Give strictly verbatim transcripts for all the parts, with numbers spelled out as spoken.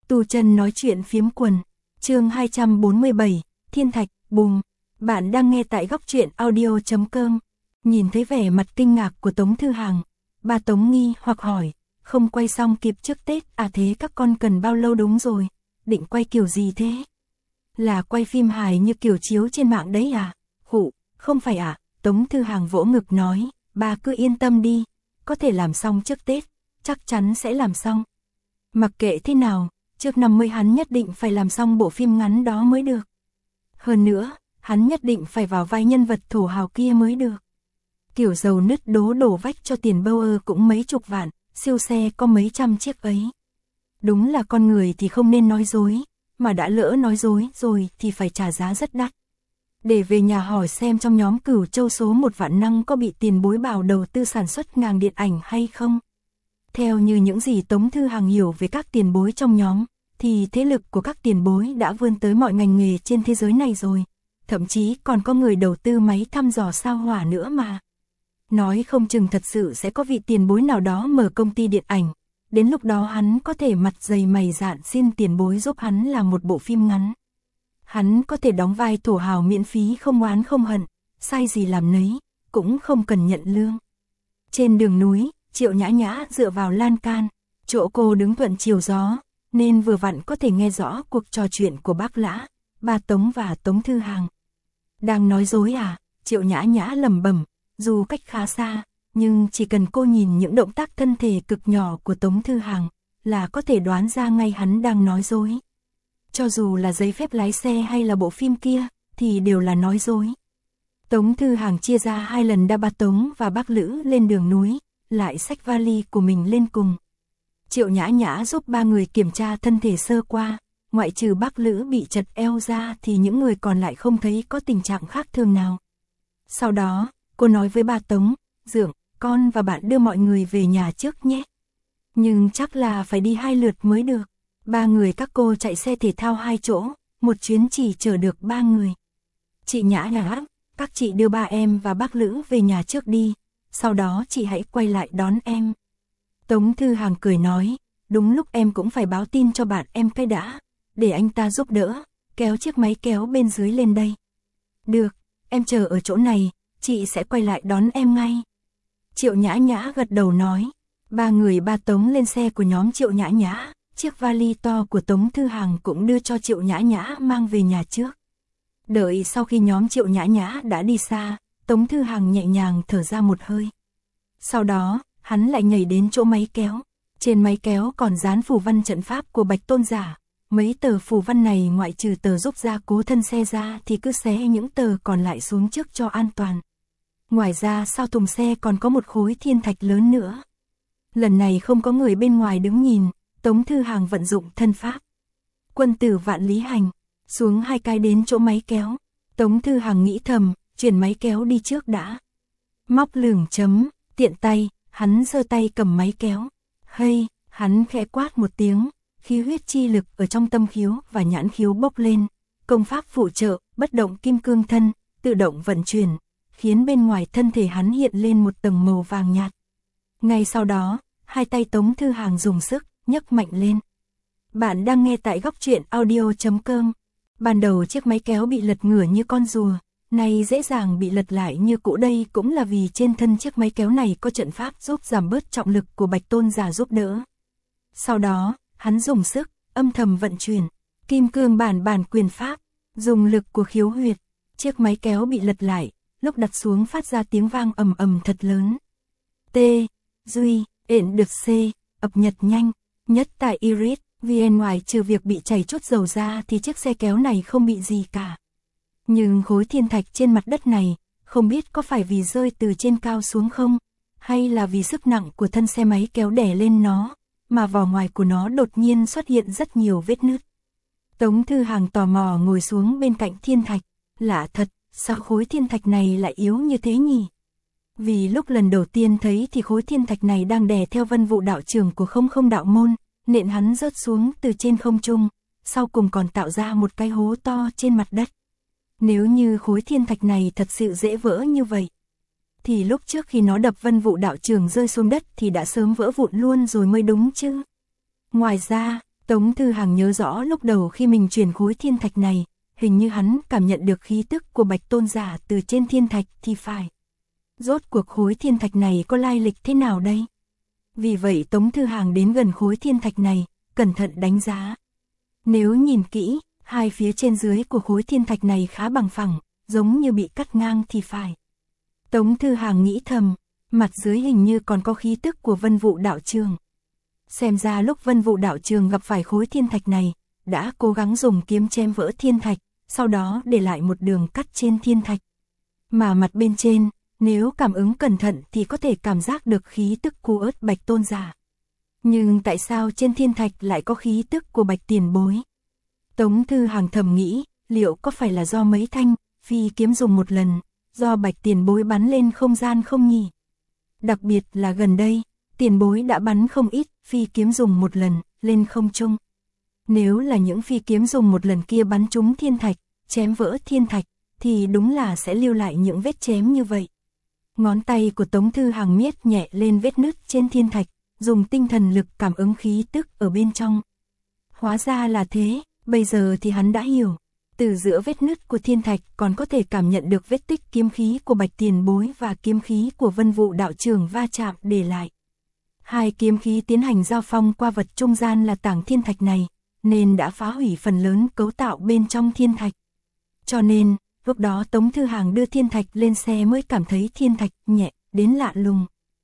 Tu Chân nói chuyện phiếm quần, chương hai trăm bốn mươi bảy, Thiên Thạch, bùng. Bạn đang nghe tại góc truyện audio chấm com. Nhìn thấy vẻ mặt kinh ngạc của Tống Thư Hàng, bà Tống nghi hoặc hỏi, không quay xong kịp trước Tết à, thế các con cần bao lâu? Đúng rồi, định quay kiểu gì thế? Là quay phim hài như kiểu chiếu trên mạng đấy à? Khụ, không phải à? Tống Thư Hàng vỗ ngực nói, bà cứ yên tâm đi, có thể làm xong trước Tết, chắc chắn sẽ làm xong. Mặc kệ thế nào, trước năm mươi hắn nhất định phải làm xong bộ phim ngắn đó mới được. Hơn nữa, hắn nhất định phải vào vai nhân vật thổ hào kia mới được. Kiểu dầu nứt đố đổ vách cho tiền Bauer cũng mấy chục vạn, siêu xe có mấy trăm chiếc ấy. Đúng là con người thì không nên nói dối, mà đã lỡ nói dối rồi thì phải trả giá rất đắt. Để về nhà hỏi xem trong nhóm Cửu Châu số một Vạn Năng có bị tiền bối bảo đầu tư sản xuất ngàng điện ảnh hay không. Theo như những gì Tống Thư Hàng hiểu về các tiền bối trong nhóm, thì thế lực của các tiền bối đã vươn tới mọi ngành nghề trên thế giới này rồi. Thậm chí còn có người đầu tư máy thăm dò sao hỏa nữa mà. Nói không chừng thật sự sẽ có vị tiền bối nào đó mở công ty điện ảnh. Đến lúc đó hắn có thể mặt dày mày dạn xin tiền bối giúp hắn làm một bộ phim ngắn. Hắn có thể đóng vai thổ hào miễn phí, không oán không hận, sai gì làm nấy, cũng không cần nhận lương. Trên đường núi, Triệu Nhã Nhã dựa vào lan can, chỗ cô đứng thuận chiều gió, nên vừa vặn có thể nghe rõ cuộc trò chuyện của bác Lã, bà Tống và Tống Thư Hàng. Đang nói dối à? Triệu Nhã Nhã lẩm bẩm, dù cách khá xa, nhưng chỉ cần cô nhìn những động tác thân thể cực nhỏ của Tống Thư Hàng, là có thể đoán ra ngay hắn đang nói dối. Cho dù là giấy phép lái xe hay là bộ phim kia, thì đều là nói dối. Tống Thư Hàng chia ra hai lần đa bà Tống và bác Lữ lên đường núi, lại xách vali của mình lên cùng. Triệu Nhã Nhã giúp ba người kiểm tra thân thể sơ qua, ngoại trừ bác Lữ bị chật eo ra thì những người còn lại không thấy có tình trạng khác thường nào. Sau đó, cô nói với bà Tống, Dượng, con và bạn đưa mọi người về nhà trước nhé. Nhưng chắc là phải đi hai lượt mới được. Ba người các cô chạy xe thể thao hai chỗ, một chuyến chỉ chở được ba người. Chị Nhã Nhã, các chị đưa ba em và bác Lữ về nhà trước đi, sau đó chị hãy quay lại đón em. Tống Thư Hàng cười nói, đúng lúc em cũng phải báo tin cho bạn em cái đã, để anh ta giúp đỡ, kéo chiếc máy kéo bên dưới lên đây. Được, em chờ ở chỗ này, chị sẽ quay lại đón em ngay. Triệu Nhã Nhã gật đầu nói, ba người ba Tống lên xe của nhóm Triệu Nhã Nhã, chiếc vali to của Tống Thư Hàng cũng đưa cho Triệu Nhã Nhã mang về nhà trước. Đợi sau khi nhóm Triệu Nhã Nhã đã đi xa, Tống Thư Hàng nhẹ nhàng thở ra một hơi. Sau đó, hắn lại nhảy đến chỗ máy kéo. Trên máy kéo còn dán phù văn trận pháp của Bạch Tôn Giả. Mấy tờ phù văn này ngoại trừ tờ giúp gia cố thân xe ra thì cứ xé những tờ còn lại xuống trước cho an toàn. Ngoài ra sau thùng xe còn có một khối thiên thạch lớn nữa. Lần này không có người bên ngoài đứng nhìn, Tống Thư Hàng vận dụng thân pháp. Quân tử vạn lý hành, xuống hai cái đến chỗ máy kéo. Tống Thư Hàng nghĩ thầm, chuyển máy kéo đi trước đã. Móc lửng chấm, tiện tay, hắn giơ tay cầm máy kéo. Hây, hắn khẽ quát một tiếng, khí huyết chi lực ở trong tâm khiếu và nhãn khiếu bốc lên. Công pháp phụ trợ, bất động kim cương thân, tự động vận chuyển, khiến bên ngoài thân thể hắn hiện lên một tầng màu vàng nhạt. Ngay sau đó, hai tay Tống Thư Hàng dùng sức, nhấc mạnh lên. Bạn đang nghe tại góc truyện audio chấm com. Ban đầu chiếc máy kéo bị lật ngửa như con rùa, nay dễ dàng bị lật lại như cũ, đây cũng là vì trên thân chiếc máy kéo này có trận pháp giúp giảm bớt trọng lực của Bạch Tôn Giả giúp đỡ. Sau đó, hắn dùng sức, âm thầm vận chuyển, kim cương bản bản quyền pháp, dùng lực của khiếu huyệt, chiếc máy kéo bị lật lại, lúc đặt xuống phát ra tiếng vang ầm ầm thật lớn. T, Duy, ện được C, ập nhật nhanh, nhất tại Iris, vê en ngoài trừ việc bị chảy chút dầu ra thì chiếc xe kéo này không bị gì cả. Nhưng khối thiên thạch trên mặt đất này, không biết có phải vì rơi từ trên cao xuống không, hay là vì sức nặng của thân xe máy kéo đè lên nó, mà vỏ ngoài của nó đột nhiên xuất hiện rất nhiều vết nứt. Tống Thư Hàng tò mò ngồi xuống bên cạnh thiên thạch, lạ thật, sao khối thiên thạch này lại yếu như thế nhỉ? Vì lúc lần đầu tiên thấy thì khối thiên thạch này đang đè theo Vân Vụ đạo trưởng của Không Không đạo môn, nện hắn rớt xuống từ trên không trung, sau cùng còn tạo ra một cái hố to trên mặt đất. Nếu như khối thiên thạch này thật sự dễ vỡ như vậy, thì lúc trước khi nó đập Vân Vụ đạo trưởng rơi xuống đất thì đã sớm vỡ vụn luôn rồi mới đúng chứ. Ngoài ra, Tống Thư Hàng nhớ rõ lúc đầu khi mình chuyển khối thiên thạch này, hình như hắn cảm nhận được khí tức của Bạch Tôn giả từ trên thiên thạch thì phải. Rốt cuộc khối thiên thạch này có lai lịch thế nào đây? Vì vậy Tống Thư Hàng đến gần khối thiên thạch này, cẩn thận đánh giá. Nếu nhìn kỹ, hai phía trên dưới của khối thiên thạch này khá bằng phẳng, giống như bị cắt ngang thì phải. Tống Thư Hàng nghĩ thầm, mặt dưới hình như còn có khí tức của Vân Vũ đạo trường. Xem ra lúc Vân Vũ đạo trường gặp phải khối thiên thạch này, đã cố gắng dùng kiếm chém vỡ thiên thạch, sau đó để lại một đường cắt trên thiên thạch. Mà mặt bên trên, nếu cảm ứng cẩn thận thì có thể cảm giác được khí tức của ớt Bạch Tôn giả. Nhưng tại sao trên thiên thạch lại có khí tức của Bạch tiền bối? Tống Thư Hàng thầm nghĩ, liệu có phải là do mấy thanh phi kiếm dùng một lần, do Bạch tiền bối bắn lên không gian không nhỉ? Đặc biệt là gần đây, tiền bối đã bắn không ít phi kiếm dùng một lần lên không trung. Nếu là những phi kiếm dùng một lần kia bắn trúng thiên thạch, chém vỡ thiên thạch, thì đúng là sẽ lưu lại những vết chém như vậy. Ngón tay của Tống Thư Hàng miết nhẹ lên vết nứt trên thiên thạch, dùng tinh thần lực cảm ứng khí tức ở bên trong. Hóa ra là thế, bây giờ thì hắn đã hiểu. Từ giữa vết nứt của thiên thạch còn có thể cảm nhận được vết tích kiếm khí của Bạch tiền bối và kiếm khí của Vân Vũ đạo trưởng va chạm để lại. Hai kiếm khí tiến hành giao phong qua vật trung gian là tảng thiên thạch này, nên đã phá hủy phần lớn cấu tạo bên trong thiên thạch. Cho nên, lúc đó Tống Thư Hàng đưa thiên thạch lên xe mới cảm thấy thiên thạch nhẹ đến lạ lùng.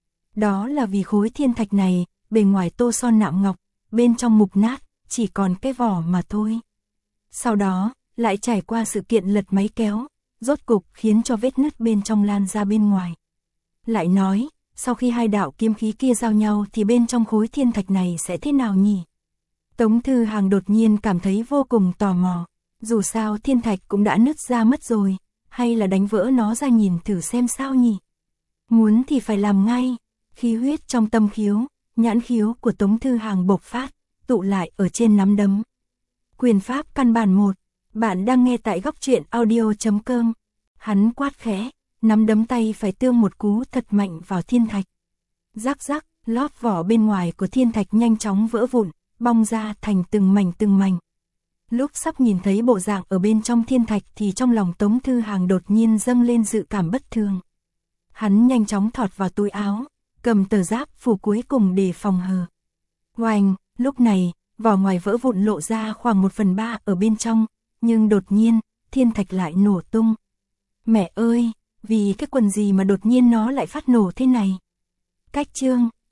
Đó là vì khối thiên thạch này, bề ngoài tô son nạm ngọc, bên trong mục nát, chỉ còn cái vỏ mà thôi. Sau đó, lại trải qua sự kiện lật máy kéo, rốt cục khiến cho vết nứt bên trong lan ra bên ngoài. Lại nói, sau khi hai đạo kiếm khí kia giao nhau thì bên trong khối thiên thạch này sẽ thế nào nhỉ? Tống Thư Hàng đột nhiên cảm thấy vô cùng tò mò. Dù sao thiên thạch cũng đã nứt ra mất rồi, hay là đánh vỡ nó ra nhìn thử xem sao nhỉ? Muốn thì phải làm ngay. Khí huyết trong tâm khiếu, nhãn khiếu của Tống Thư Hàng bộc phát, tụ lại ở trên nắm đấm. Quyền pháp căn bản một, bạn đang nghe tại góc truyện audio chấm com. Hắn quát khẽ, nắm đấm tay phải tương một cú thật mạnh vào thiên thạch. Rắc rắc, lót vỏ bên ngoài của thiên thạch nhanh chóng vỡ vụn, bong ra thành từng mảnh từng mảnh. Lúc sắp nhìn thấy bộ dạng ở bên trong thiên thạch thì trong lòng Tống Thư Hàng đột nhiên dâng lên dự cảm bất thường. Hắn nhanh chóng thọt vào túi áo, cầm tờ giáp phủ cuối cùng để phòng hờ. Oanh, lúc này, vỏ ngoài vỡ vụn lộ ra khoảng một phần ba ở bên trong, nhưng đột nhiên, thiên thạch lại nổ tung. Mẹ ơi, vì cái quần gì mà đột nhiên nó lại phát nổ thế này? Cách chương